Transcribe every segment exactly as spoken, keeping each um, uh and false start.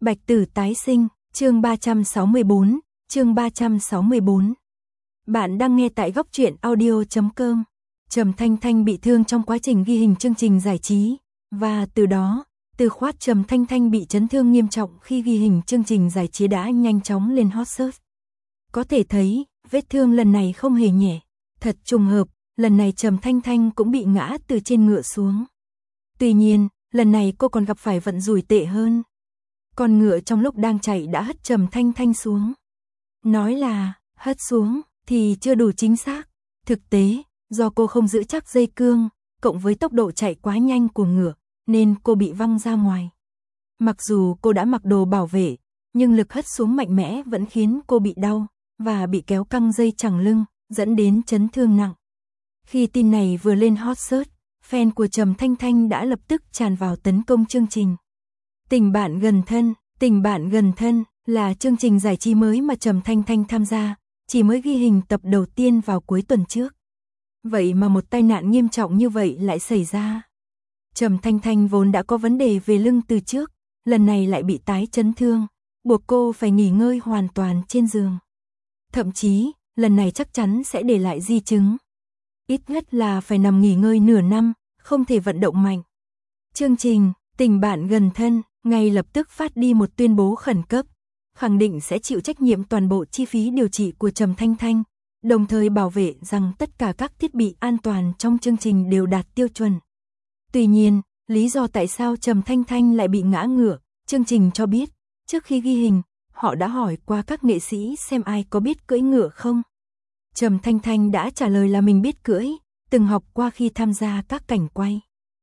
Bạch Tử tái sinh, chương ba trăm sáu mươi bốn, chương ba trăm sáu mươi bốn. Bạn đang nghe tại góc truyện audio chấm com. Trầm Thanh Thanh bị thương trong quá trình ghi hình chương trình giải trí, và từ đó, từ khoát Trầm Thanh Thanh bị chấn thương nghiêm trọng khi ghi hình chương trình giải trí đã nhanh chóng lên hot search. Có thể thấy, vết thương lần này không hề nhẹ. Thật trùng hợp, lần này Trầm Thanh Thanh cũng bị ngã từ trên ngựa xuống. Tuy nhiên, lần này cô còn gặp phải vận rủi tệ hơn. Con ngựa trong lúc đang chạy đã hất Trầm Thanh Thanh xuống. Nói là hất xuống thì chưa đủ chính xác. Thực tế, do cô không giữ chắc dây cương, cộng với tốc độ chạy quá nhanh của ngựa, nên cô bị văng ra ngoài. Mặc dù cô đã mặc đồ bảo vệ, nhưng lực hất xuống mạnh mẽ vẫn khiến cô bị đau, và bị kéo căng dây chằng lưng, dẫn đến chấn thương nặng. Khi tin này vừa lên hot search, fan của Trầm Thanh Thanh đã lập tức tràn vào tấn công chương trình. Tình bạn gần thân, tình bạn gần thân là chương trình giải trí mới mà Trầm Thanh Thanh tham gia, chỉ mới ghi hình tập đầu tiên vào cuối tuần trước. Vậy mà một tai nạn nghiêm trọng như vậy lại xảy ra. Trầm Thanh Thanh vốn đã có vấn đề về lưng từ trước, lần này lại bị tái chấn thương, buộc cô phải nghỉ ngơi hoàn toàn trên giường. Thậm chí, lần này chắc chắn sẽ để lại di chứng. Ít nhất là phải nằm nghỉ ngơi nửa năm, không thể vận động mạnh. Chương trình Tình bạn gần thân ngay lập tức phát đi một tuyên bố khẩn cấp, khẳng định sẽ chịu trách nhiệm toàn bộ chi phí điều trị của Trầm Thanh Thanh, đồng thời bảo vệ rằng tất cả các thiết bị an toàn trong chương trình đều đạt tiêu chuẩn. Tuy nhiên, lý do tại sao Trầm Thanh Thanh lại bị ngã ngựa, chương trình cho biết, trước khi ghi hình, họ đã hỏi qua các nghệ sĩ xem ai có biết cưỡi ngựa không. Trầm Thanh Thanh đã trả lời là mình biết cưỡi, từng học qua khi tham gia các cảnh quay.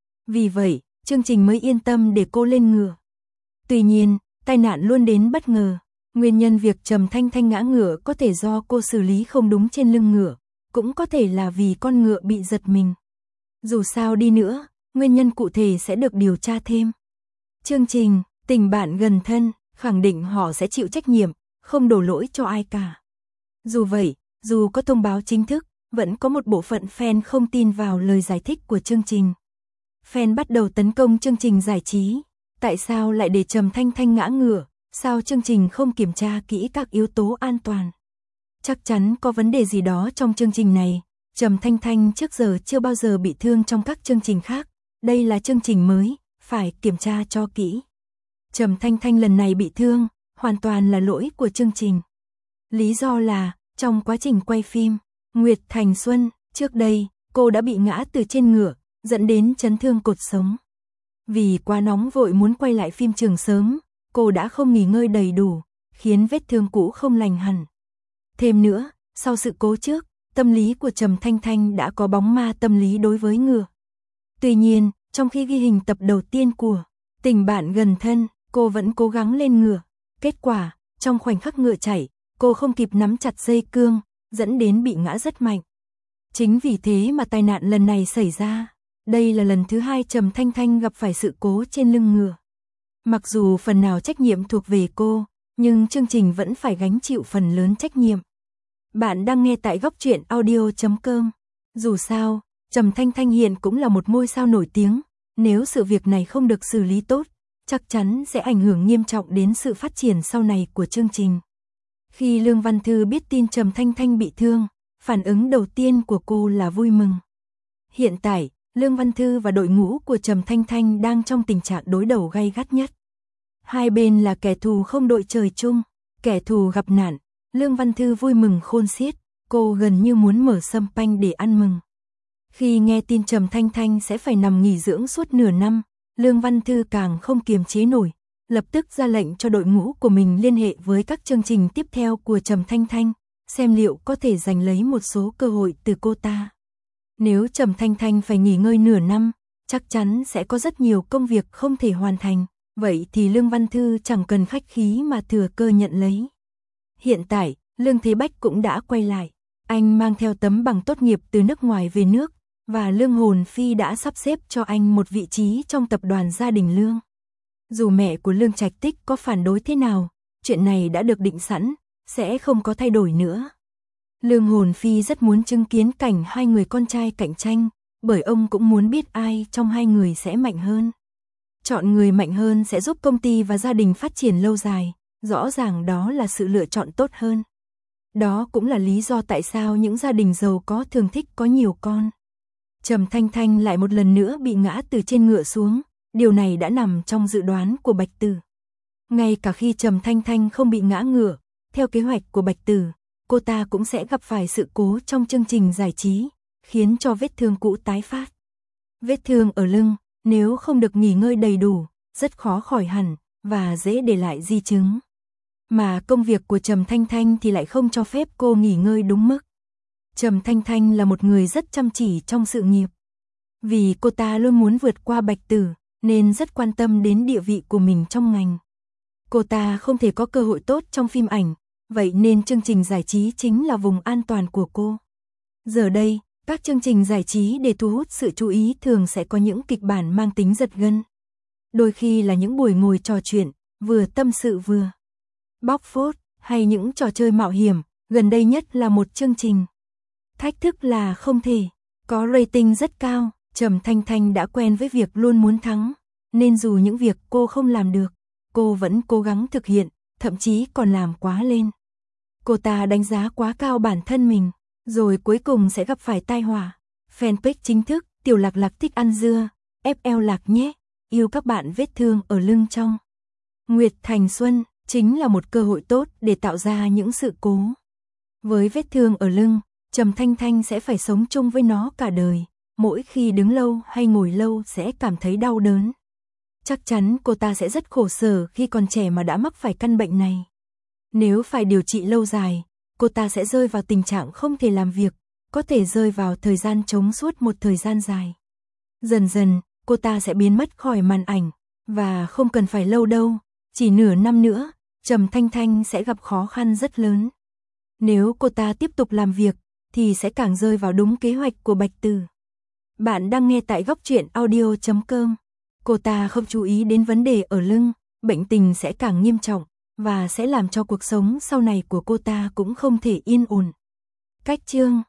Vì vậy, chương trình mới yên tâm để cô lên ngựa. Tuy nhiên, tai nạn luôn đến bất ngờ. Nguyên nhân việc Trầm Thanh Thanh ngã ngựa có thể do cô xử lý không đúng trên lưng ngựa, cũng có thể là vì con ngựa bị giật mình. Dù sao đi nữa, nguyên nhân cụ thể sẽ được điều tra thêm. Chương trình Tình bạn gần thân khẳng định họ sẽ chịu trách nhiệm, không đổ lỗi cho ai cả. Dù vậy, dù có thông báo chính thức, vẫn có một bộ phận fan không tin vào lời giải thích của chương trình. Fan bắt đầu tấn công chương trình giải trí. Tại sao lại để Trầm Thanh Thanh ngã ngựa? Sao chương trình không kiểm tra kỹ các yếu tố an toàn? Chắc chắn có vấn đề gì đó trong chương trình này. Trầm Thanh Thanh trước giờ chưa bao giờ bị thương trong các chương trình khác. Đây là chương trình mới, phải kiểm tra cho kỹ. Trầm Thanh Thanh lần này bị thương, hoàn toàn là lỗi của chương trình. Lý do là, trong quá trình quay phim, Nguyệt Thành Xuân, trước đây, cô đã bị ngã từ trên ngựa, dẫn đến chấn thương cột sống. Vì quá nóng vội muốn quay lại phim trường sớm, cô đã không nghỉ ngơi đầy đủ, khiến vết thương cũ không lành hẳn. Thêm nữa, sau sự cố trước, tâm lý của Trầm Thanh Thanh đã có bóng ma tâm lý đối với ngựa. Tuy nhiên, trong khi ghi hình tập đầu tiên của Tình bạn gần thân, cô vẫn cố gắng lên ngựa. Kết quả, trong khoảnh khắc ngựa chạy, cô không kịp nắm chặt dây cương, dẫn đến bị ngã rất mạnh. Chính vì thế mà tai nạn lần này xảy ra. Đây là lần thứ hai Trầm Thanh Thanh gặp phải sự cố trên lưng ngựa. Mặc dù phần nào trách nhiệm thuộc về cô, nhưng chương trình vẫn phải gánh chịu phần lớn trách nhiệm. Bạn đang nghe tại góc truyện audio chấm com. Dù sao, Trầm Thanh Thanh hiện cũng là một ngôi sao nổi tiếng. Nếu sự việc này không được xử lý tốt, chắc chắn sẽ ảnh hưởng nghiêm trọng đến sự phát triển sau này của chương trình. Khi Lương Văn Thư biết tin Trầm Thanh Thanh bị thương, phản ứng đầu tiên của cô là vui mừng. Hiện tại, Lương Văn Thư và đội ngũ của Trầm Thanh Thanh đang trong tình trạng đối đầu gay gắt nhất. Hai bên là kẻ thù không đội trời chung, kẻ thù gặp nạn, Lương Văn Thư vui mừng khôn xiết, cô gần như muốn mở sâm panh để ăn mừng. Khi nghe tin Trầm Thanh Thanh sẽ phải nằm nghỉ dưỡng suốt nửa năm, Lương Văn Thư càng không kiềm chế nổi, lập tức ra lệnh cho đội ngũ của mình liên hệ với các chương trình tiếp theo của Trầm Thanh Thanh, xem liệu có thể giành lấy một số cơ hội từ cô ta. Nếu Trầm Thanh Thanh phải nghỉ ngơi nửa năm, chắc chắn sẽ có rất nhiều công việc không thể hoàn thành, vậy thì Lương Văn Thư chẳng cần khách khí mà thừa cơ nhận lấy. Hiện tại, Lương Thế Bách cũng đã quay lại, anh mang theo tấm bằng tốt nghiệp từ nước ngoài về nước, và Lương Hồn Phi đã sắp xếp cho anh một vị trí trong tập đoàn gia đình Lương. Dù mẹ của Lương Trạch Tích có phản đối thế nào, chuyện này đã được định sẵn, sẽ không có thay đổi nữa. Lương Hồn Phi rất muốn chứng kiến cảnh hai người con trai cạnh tranh, bởi ông cũng muốn biết ai trong hai người sẽ mạnh hơn. Chọn người mạnh hơn sẽ giúp công ty và gia đình phát triển lâu dài, rõ ràng đó là sự lựa chọn tốt hơn. Đó cũng là lý do tại sao những gia đình giàu có thường thích có nhiều con. Trầm Thanh Thanh lại một lần nữa bị ngã từ trên ngựa xuống, điều này đã nằm trong dự đoán của Bạch Tử. Ngay cả khi Trầm Thanh Thanh không bị ngã ngựa, theo kế hoạch của Bạch Tử, cô ta cũng sẽ gặp phải sự cố trong chương trình giải trí, khiến cho vết thương cũ tái phát. Vết thương ở lưng, nếu không được nghỉ ngơi đầy đủ, rất khó khỏi hẳn, và dễ để lại di chứng. Mà công việc của Trầm Thanh Thanh thì lại không cho phép cô nghỉ ngơi đúng mức. Trầm Thanh Thanh là một người rất chăm chỉ trong sự nghiệp. Vì cô ta luôn muốn vượt qua Bạch Tử, nên rất quan tâm đến địa vị của mình trong ngành. Cô ta không thể có cơ hội tốt trong phim ảnh, vậy nên chương trình giải trí chính là vùng an toàn của cô. Giờ đây, các chương trình giải trí để thu hút sự chú ý thường sẽ có những kịch bản mang tính giật gân. Đôi khi là những buổi ngồi trò chuyện, vừa tâm sự vừa bóc phốt, hay những trò chơi mạo hiểm, gần đây nhất là một chương trình. Thách thức là không thể, có rating rất cao, Trầm Thanh Thanh đã quen với việc luôn muốn thắng, nên dù những việc cô không làm được, cô vẫn cố gắng thực hiện, thậm chí còn làm quá lên. Cô ta đánh giá quá cao bản thân mình, rồi cuối cùng sẽ gặp phải tai họa. Fanpage chính thức, Tiểu Lạc Lạc thích ăn dưa, ép lờ Lạc nhé, yêu các bạn vết thương ở lưng trong. Nguyệt Thành Xuân, chính là một cơ hội tốt để tạo ra những sự cố. Với vết thương ở lưng, Trầm Thanh Thanh sẽ phải sống chung với nó cả đời, mỗi khi đứng lâu hay ngồi lâu sẽ cảm thấy đau đớn. Chắc chắn cô ta sẽ rất khổ sở khi còn trẻ mà đã mắc phải căn bệnh này. Nếu phải điều trị lâu dài, cô ta sẽ rơi vào tình trạng không thể làm việc, có thể rơi vào thời gian trống suốt một thời gian dài. Dần dần, cô ta sẽ biến mất khỏi màn ảnh, và không cần phải lâu đâu, chỉ nửa năm nữa, Trầm Thanh Thanh sẽ gặp khó khăn rất lớn. Nếu cô ta tiếp tục làm việc, thì sẽ càng rơi vào đúng kế hoạch của Bạch Tử. Bạn đang nghe tại góc truyện audio chấm com. Cô ta không chú ý đến vấn đề ở lưng, bệnh tình sẽ càng nghiêm trọng, và sẽ làm cho cuộc sống sau này của cô ta cũng không thể yên ổn. Cách chương